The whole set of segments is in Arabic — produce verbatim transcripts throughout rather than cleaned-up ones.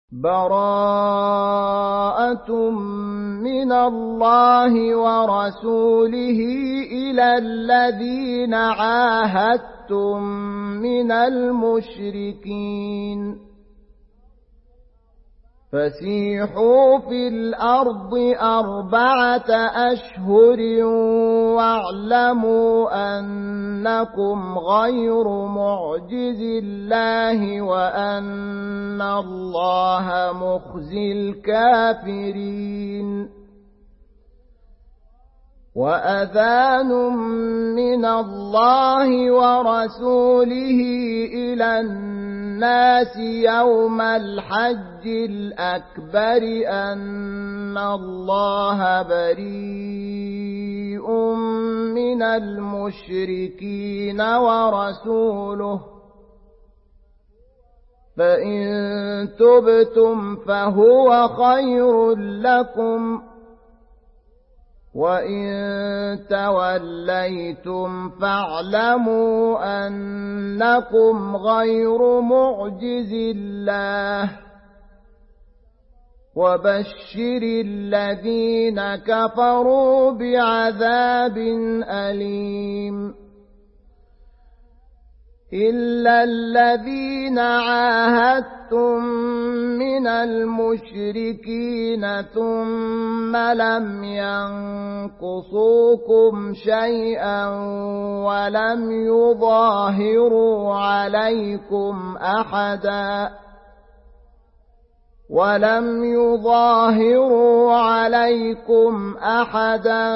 براءة من الله ورسوله إلى الذين عاهدتم من المشركين فسيحوا في الأرض أربعة أشهر واعلموا أنكم غير معجز الله وأن الله مخزي الكافرين وأذان من الله ورسوله إلى الناس يوم الحج الأكبر أن الله بريء من المشركين ورسوله فإن تبتم فهو خير لكم وإن توليتم فاعلموا أنكم غير معجز الله وبشر الذين كفروا بعذاب أليم إلا الذين عاهدتم من المشركين ثم لم ينقصوكم شيئا ولم يظاهروا عليكم أحدا ولم يظاهروا عليكم أحدا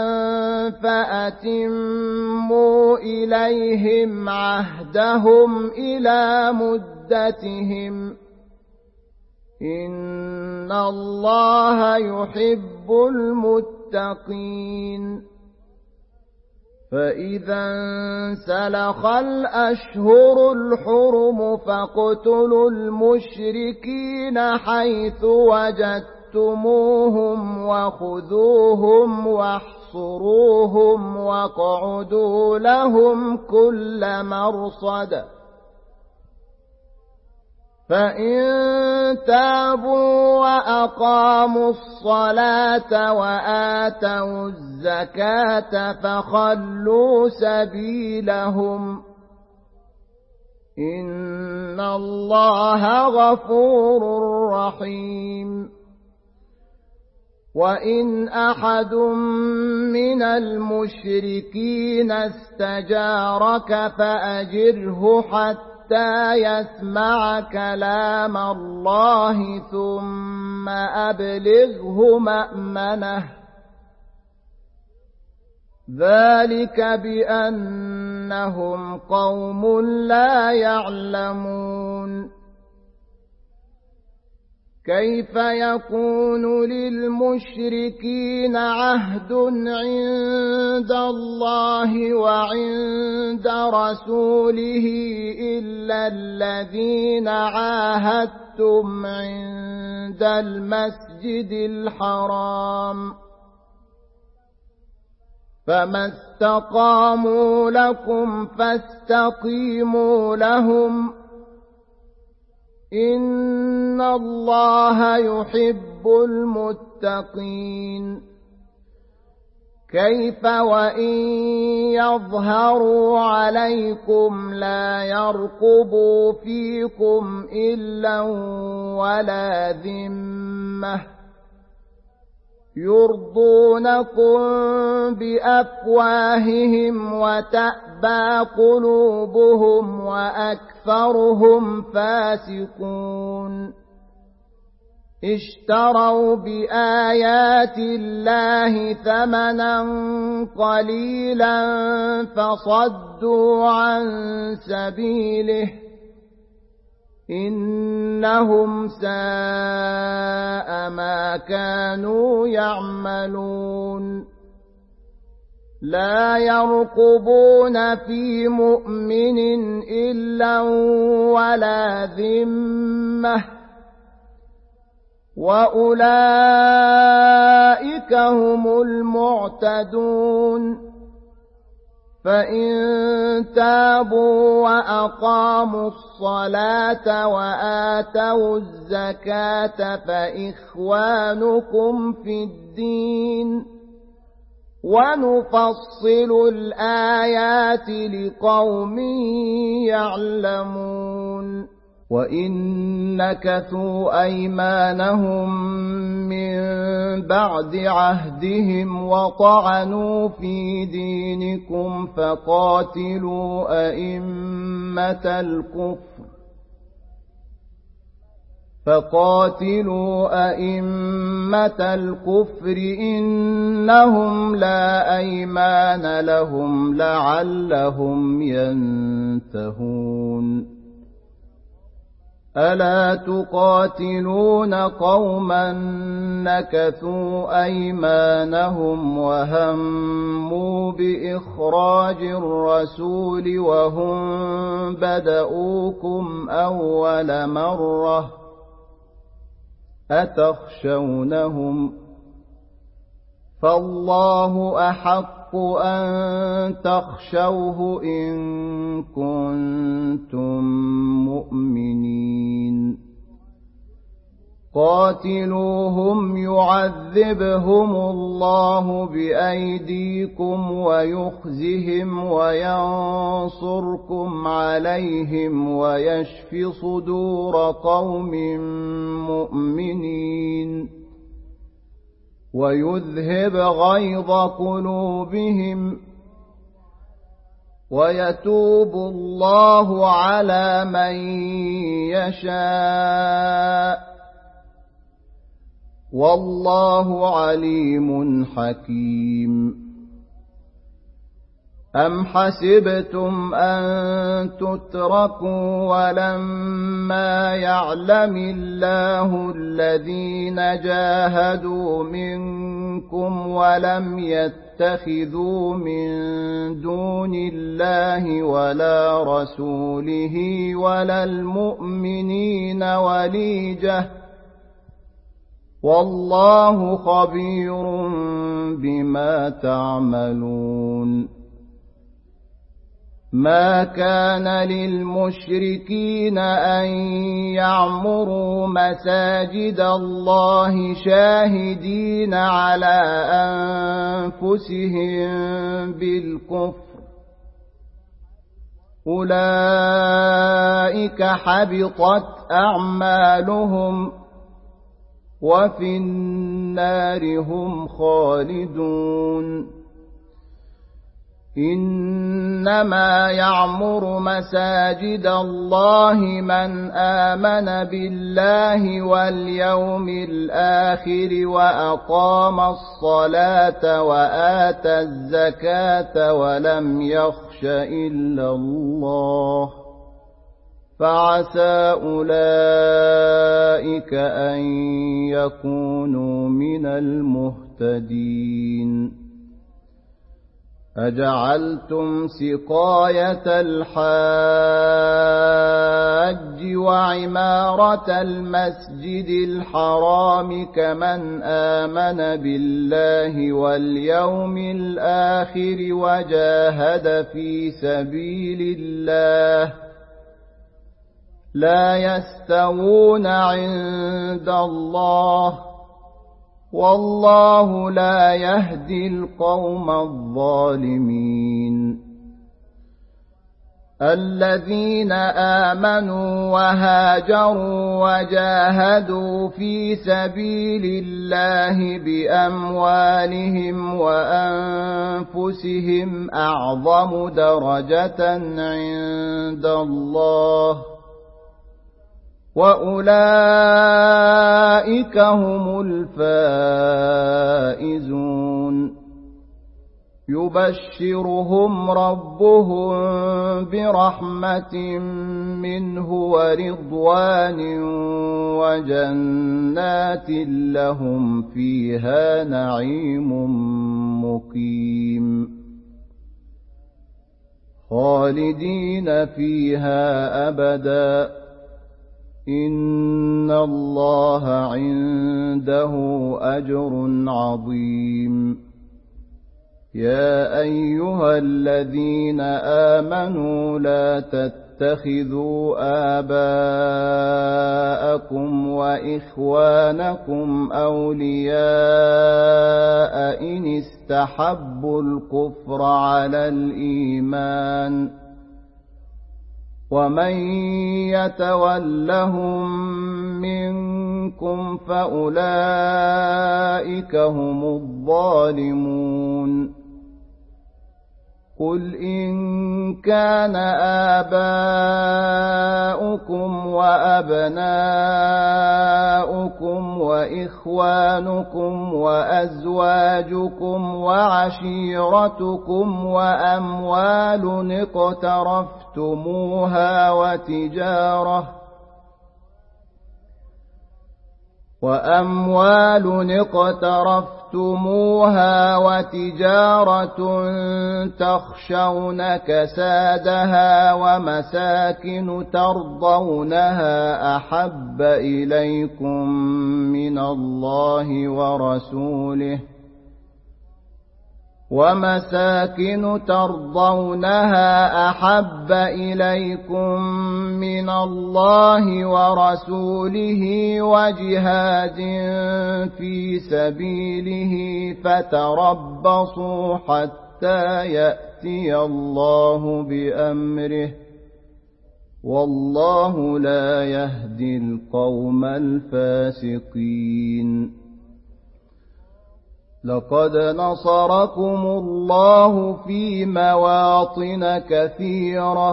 فأتموا إليهم عهدهم إلى مدتهم إن الله يحب المتقين فإذا انسلخ الأشهر الحرم فاقتلوا المشركين حيث وجدتموهم وخذوهم واحصروهم واقعدوا لهم كل مرصد فإن تابوا وأقاموا الصلاة وآتوا الزكاة فخلوا سبيلهم إن الله غفور رحيم وإن أحد من المشركين استجارك فأجره حتى حتى يسمع كلام الله ثم أبلغه مأمنه ذلك بأنهم قوم لا يعلمون كيف يكون للمشركين عهد عند الله وعند رسوله إلا الذين عاهدتم عند المسجد الحرام فما استقاموا لكم فاستقيموا لهم إن الله يحب المتقين كيف وإن يظهروا عليكم لا يرقبوا فيكم إلا ولا ذمة يرضونكم بأفواههم وتأبى قلوبهم وأكثرهم فاسقون اشتروا بآيات الله ثمنا قليلا فصدوا عن سبيله إنهم ساء ما كانوا يعملون لا يرقبون في مؤمن إلا ولا ذمة وأولئك هم المعتدون فإن تابوا وأقاموا الصلاة وآتوا الزكاة فإخوانكم في الدين ونفصل الآيات لقوم يعلمون وإن نكثوا أيمانهم من بعد عهدهم وطعنوا في دينكم فقاتلوا أئمة الكفر فقاتلوا أئمة الكفر إنهم لا أيمان لهم لعلهم ينتهون ألا تقاتلون قوما نكثوا أيمانهم وهموا بإخراج الرسول وهم بدؤوكم أول مرة أتخشونهم فالله أحق أن تخشوه إن كنتم مؤمنين قاتلوهم يعذبهم الله بأيديكم ويخزهم وينصركم عليهم ويشف صدور قوم مؤمنين ويذهب غيظ قلوبهم ويتوب الله على من يشاء والله عليم حكيم أم حسبتم أن تتركوا ولما يعلم الله الذين جاهدوا منكم ولم يتخذوا من دون الله ولا رسوله ولا المؤمنين وليجة والله خبير بما تعملون ما كان للمشركين أن يعمروا مساجد الله شاهدين على أنفسهم بالكفر أولئك حبطت أعمالهم وفي النار هم خالدون إنما يعمر مساجد الله من آمن بالله واليوم الآخر وأقام الصلاة وآتى الزكاة ولم يخش إلا الله فعسى أولئك أن يكونوا من المهتدين أجعلتم سقاية الحاج وعمارة المسجد الحرام كمن آمن بالله واليوم الآخر وجاهد في سبيل الله لا يستوون عند الله والله لا يهدي القوم الظالمين الذين آمنوا وهاجروا وجاهدوا في سبيل الله بأموالهم وأنفسهم أعظم درجة عند الله وأولئك هم الفائزون يبشرهم ربهم برحمة منه ورضوان وجنات لهم فيها نعيم مقيم خالدين فيها أبدا إن الله عنده أجر عظيم يا أيها الذين آمنوا لا تتخذوا آباءكم وإخوانكم أولياء إن استحبوا الكفر على الإيمان ومن يتولهم منكم فأولئك هم الظالمون قل إن كان آباؤكم وأبناؤكم وإخوانكم وأزواجكم وعشيرتكم وأموال اقترفتموها وتجارة وأموال اقترفتموها وتجارة تخشون كسادها ومساكن ترضونها أحب إليكم من الله ورسوله ومساكن ترضونها أحب إليكم من الله ورسوله وجهاد في سبيله فتربصوا حتى يأتي الله بأمره والله لا يهدي القوم الفاسقين لقد نصركم الله في مواطن كثيرة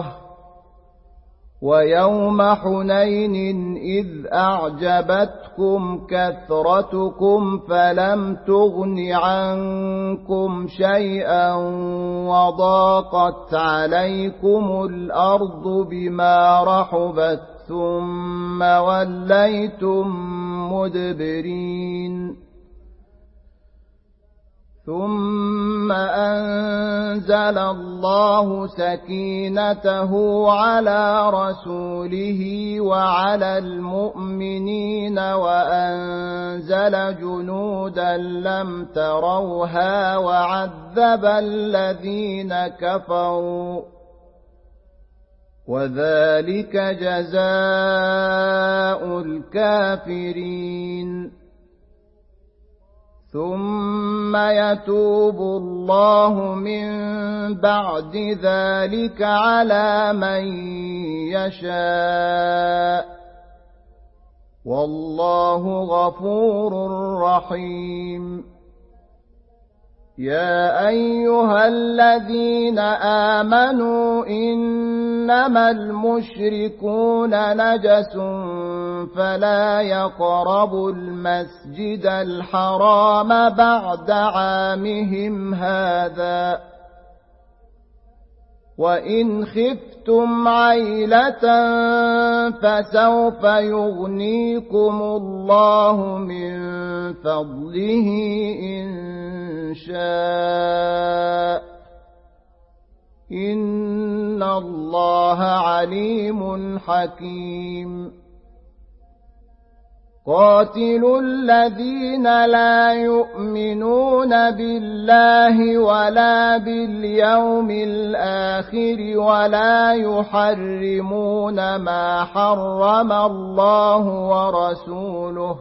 ويوم حنين إذ أعجبتكم كثرتكم فلم تغن عنكم شيئا وضاقت عليكم الأرض بما رحبت ثم وليتم مدبرين ثم أنزل الله سكينته على رسوله وعلى المؤمنين وأنزل جنودا لم تروها وعذب الذين كفروا وذلك جزاء الكافرين ثم يتوب الله من بعد ذلك على من يشاء والله غفور رحيم يا أيها الذين آمنوا إنما المشركون نجس فلا يقربوا المسجد الحرام بعد عامهم هذا وإن خفتم عيلة فسوف يغنيكم الله من فضله إن شاء إن الله عليم حكيم قاتلوا الذين لا يؤمنون بالله ولا باليوم الآخر ولا يحرمون ما حرم الله ورسوله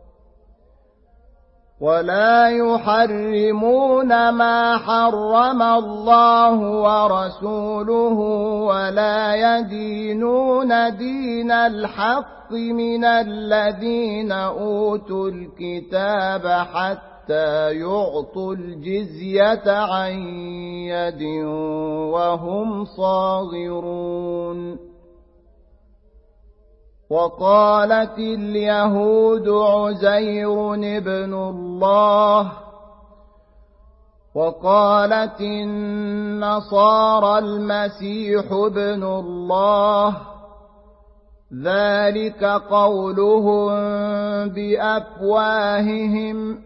ولا يحرمون ما حرم الله ورسوله ولا يدينون دين الحق من الذين أوتوا الكتاب حتى يعطوا الجزية عن يد وهم صاغرون وقالت اليهود عزير ابن الله وقالت النصارى المسيح ابن الله ذلك قولهم بأفواههم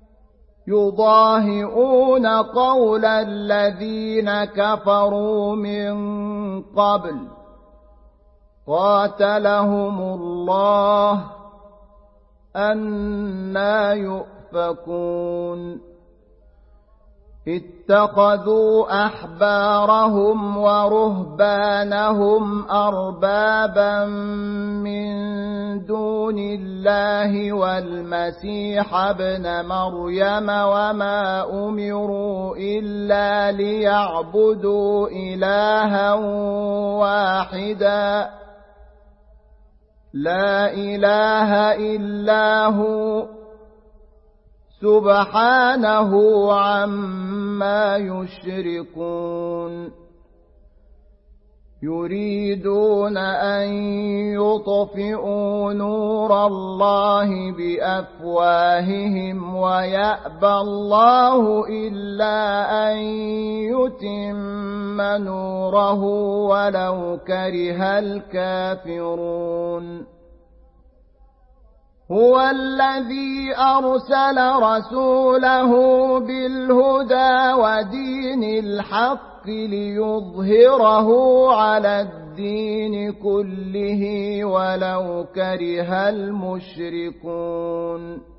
يضاهئون قول الذين كفروا من قبل قاتلهم الله أنى يؤفكون اتخذوا أحبارهم ورهبانهم أربابا من دون الله والمسيح ابن مريم وما أمروا إلا ليعبدوا إلها واحدا لا إله إلا هو سبحانه عما يشركون يريدون أن يطفئوا نور الله بأفواههم ويأبى الله إلا أن يتم نوره ولو كره الكافرون هو الذي أرسل رسوله بالهدى ودين الحق ليظهره على الدين كله ولو كره المشركون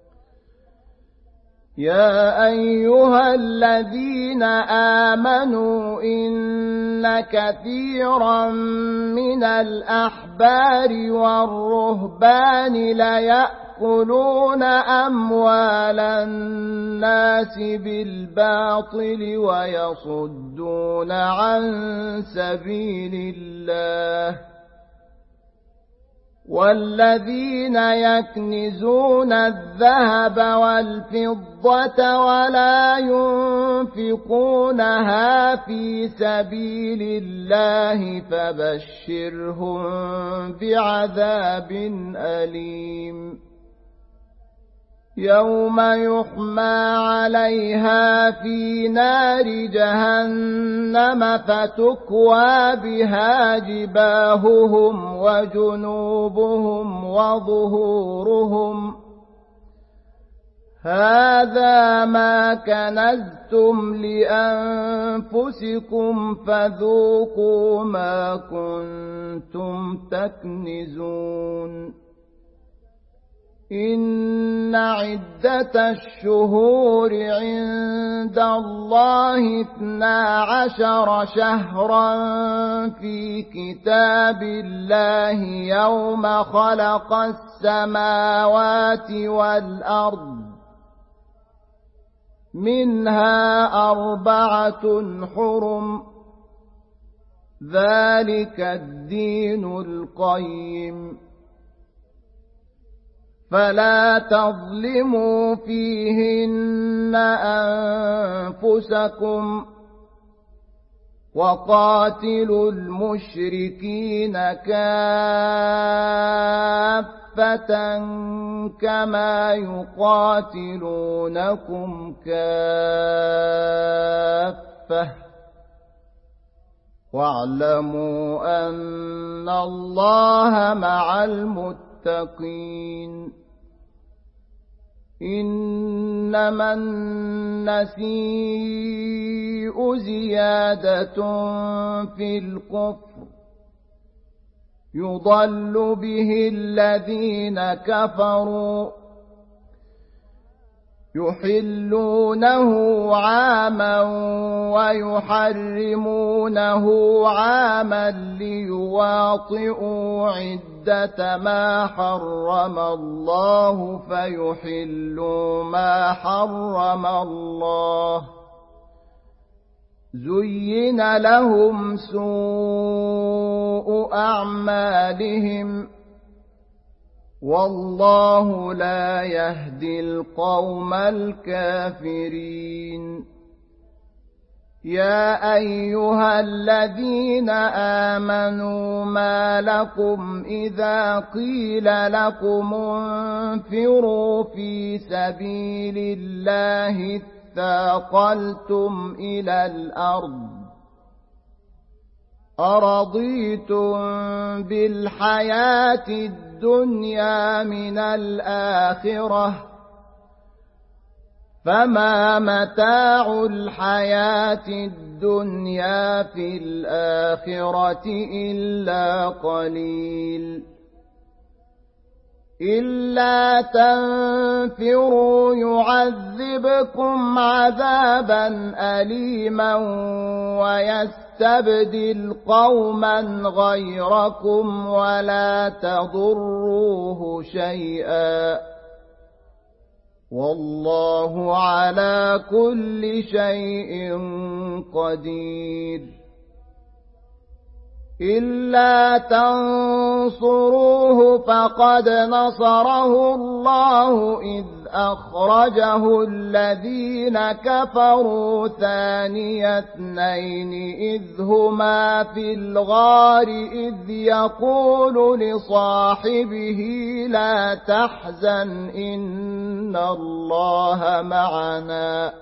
يا أيها الذين آمنوا إن كثيرا من الأحبار والرهبان ليأكلون أموال الناس بالباطل ويصدون عن سبيل الله والذين يكنزون الذهب والفضة ولا ينفقونها في سبيل الله فبشرهم بعذاب أليم يوم يحمى عليها في نار جهنم فتكوى بها جباههم وجنوبهم وظهورهم هذا ما كنزتم لأنفسكم فذوقوا ما كنتم تكنزون إن عدة الشهور عند الله اثنا عشر شهرا في كتاب الله يوم خلق السماوات والأرض منها أربعة حرم ذلك الدين القيم فلا تظلموا فيهن أنفسكم وقاتلوا المشركين كافة كما يقاتلونكم كافة واعلموا أن الله مع المتقين إنما النسيء زيادة في الكفر يضل به الذين كفروا يحلونه عاما ويحرمونه عاما ليواطئوا عدة ما حرم الله فيحلوا ما حرم الله زين لهم سوء أعمالهم والله لا يهدي القوم الكافرين يا أيها الذين آمنوا ما لكم إذا قيل لكم انفروا في سبيل الله اثاقلتم إلى الأرض أرضيتم بالحياة الدنيا من الآخرة فما متاع الحياة الدنيا في الآخرة إلا قليل إلا تنفروا يعذبكم عذابا أليما ويستبدل قوما غيركم ولا تضروه شيئا والله على كل شيء قدير. إلا تنصروه فقد نصره الله إذ أخرجه الذين كفروا ثاني اثنين إذ هما في الغار إذ يقول لصاحبه لا تحزن إن الله معنا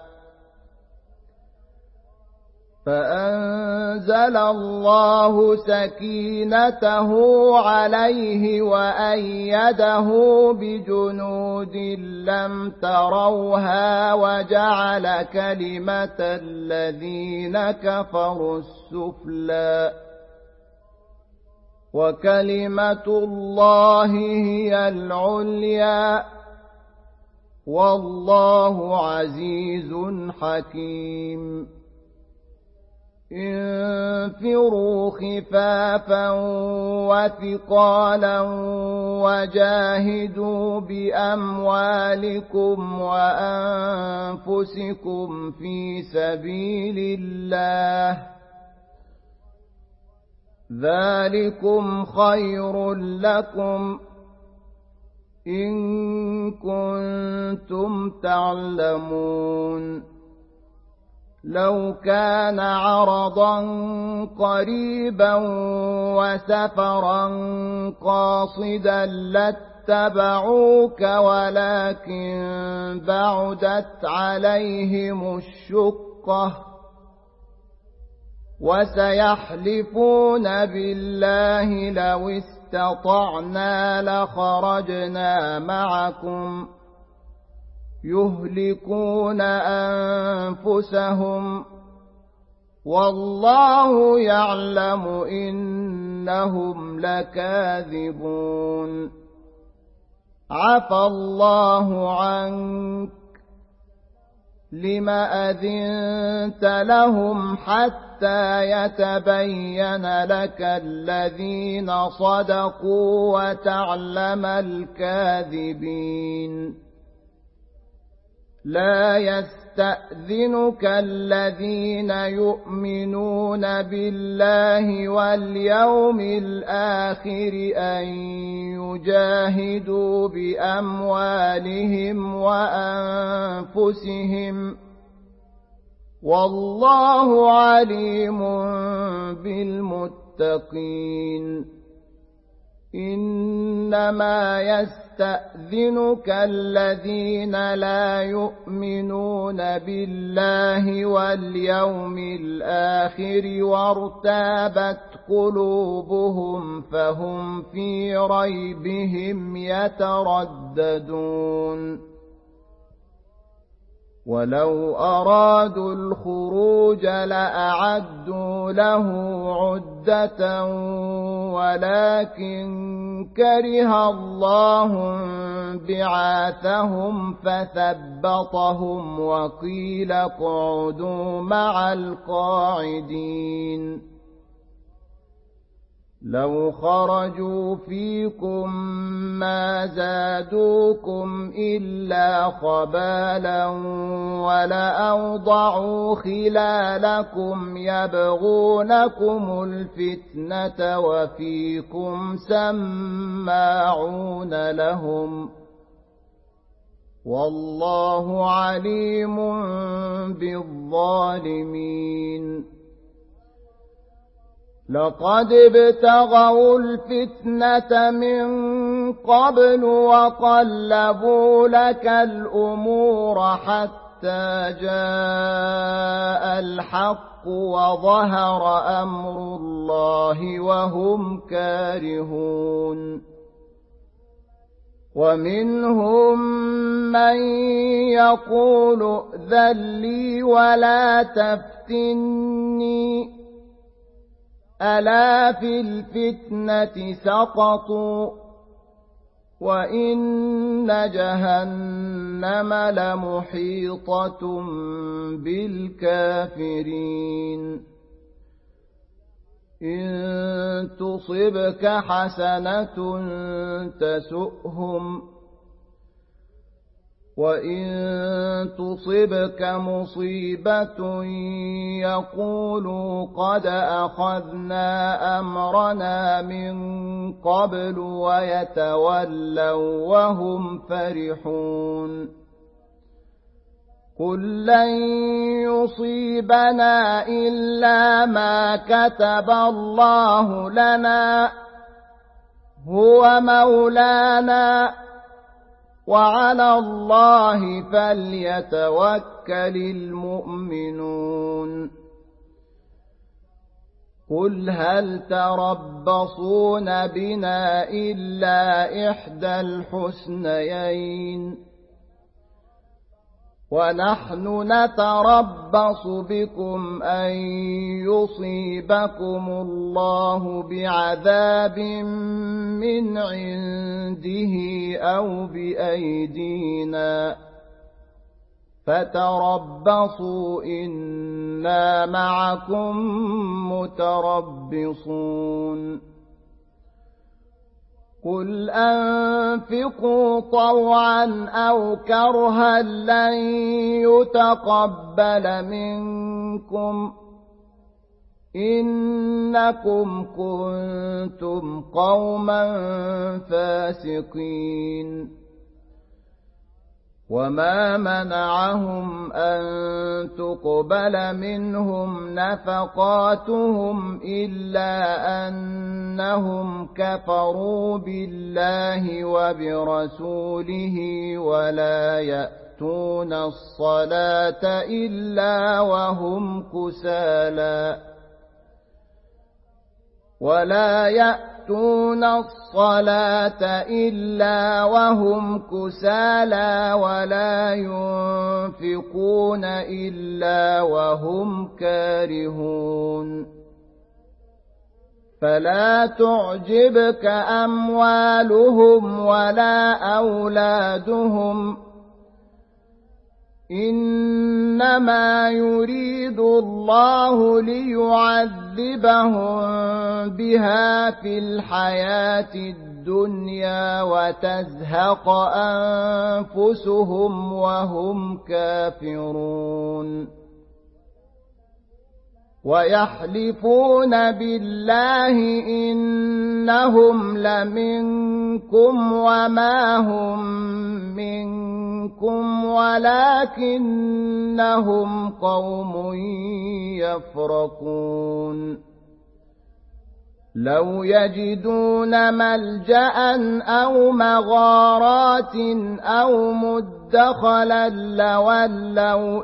فأنزل الله سكينته عليه وأيده بجنود لم تروها وجعل كلمة الذين كفروا السفلى وكلمة الله هي العليا والله عزيز حكيم. انفروا خفافا وثقالا وجاهدوا بأموالكم وأنفسكم في سبيل الله ذلكم خير لكم إن كنتم تعلمون. لو كان عرضا قريبا وسفرا قاصدا لاتبعوك ولكن بعدت عليهم الشقة وسيحلفون بالله لو استطعنا لخرجنا معكم يهلكون أنفسهم والله يعلم إنهم لكاذبون. عفى الله عنك لم أذنت لهم حتى يتبين لك الذين صدقوا وتعلم الكاذبين. لا يستأذنك الذين يؤمنون بالله واليوم الآخر أن يجاهدوا بأموالهم وأنفسهم والله عليم بالمتقين. إنما يستأذنك الذين لا يؤمنون بالله واليوم الآخر وارتابت قلوبهم فهم في ريبهم يترددون. ولو أرادوا الخروج لأعدوا له عدة ولكن كره الله بعاثهم فثبطهم وقيل اقعدوا مع القاعدين. لو خرجوا فيكم ما زادوكم إلا خبالا ولأوضعوا خلالكم يبغونكم الفتنة وفيكم سماعون لهم والله عليم بالظالمين. لقد ابتغوا الفتنة من قبل وقلبوا لك الأمور حتى جاء الحق وظهر أمر الله وهم كارهون. ومنهم من يقول ائذن لي ولا تفتني ألا في الفتنة سقطوا وإن جهنم لمحيطة بالكافرين إن تصبك حسنة تسؤهم وإن تصبك مصيبة يقولوا قد أخذنا أمرنا من قبل ويتولوا وهم فرحون قل لن يصيبنا إلا ما كتب الله لنا هو مولانا وعلى الله فليتوكل المؤمنون قل هل تربصون بنا إلا إحدى الحسنيين ونحن نتربص بكم أن يصيبكم الله بعذاب من عنده أو بأيدينا فتربصوا إنا معكم متربصون قل أنفقوا طوعا أو كرها لن يتقبل منكم إنكم كنتم قوما فاسقين وما منعهم أن تقبل منهم نفقاتهم إلا أنهم كفروا بالله وبرسوله ولا يأتون الصلاة إلا وهم كسالى ولا يأتون الصلاة إلا وهم كسالى ولا ينفقون إلا وهم كارهون فلا تعجبك أموالهم ولا أولادهم إنما يريد الله ليعذبهم بها في الحياة الدنيا وتزهق أنفسهم وهم كافرون ويحلفون بالله إنهم لمنكم وما هم منكم ولكنهم قوم يفرقون لو يجدون ملجأ أو مغارات أو مدخلا لولوا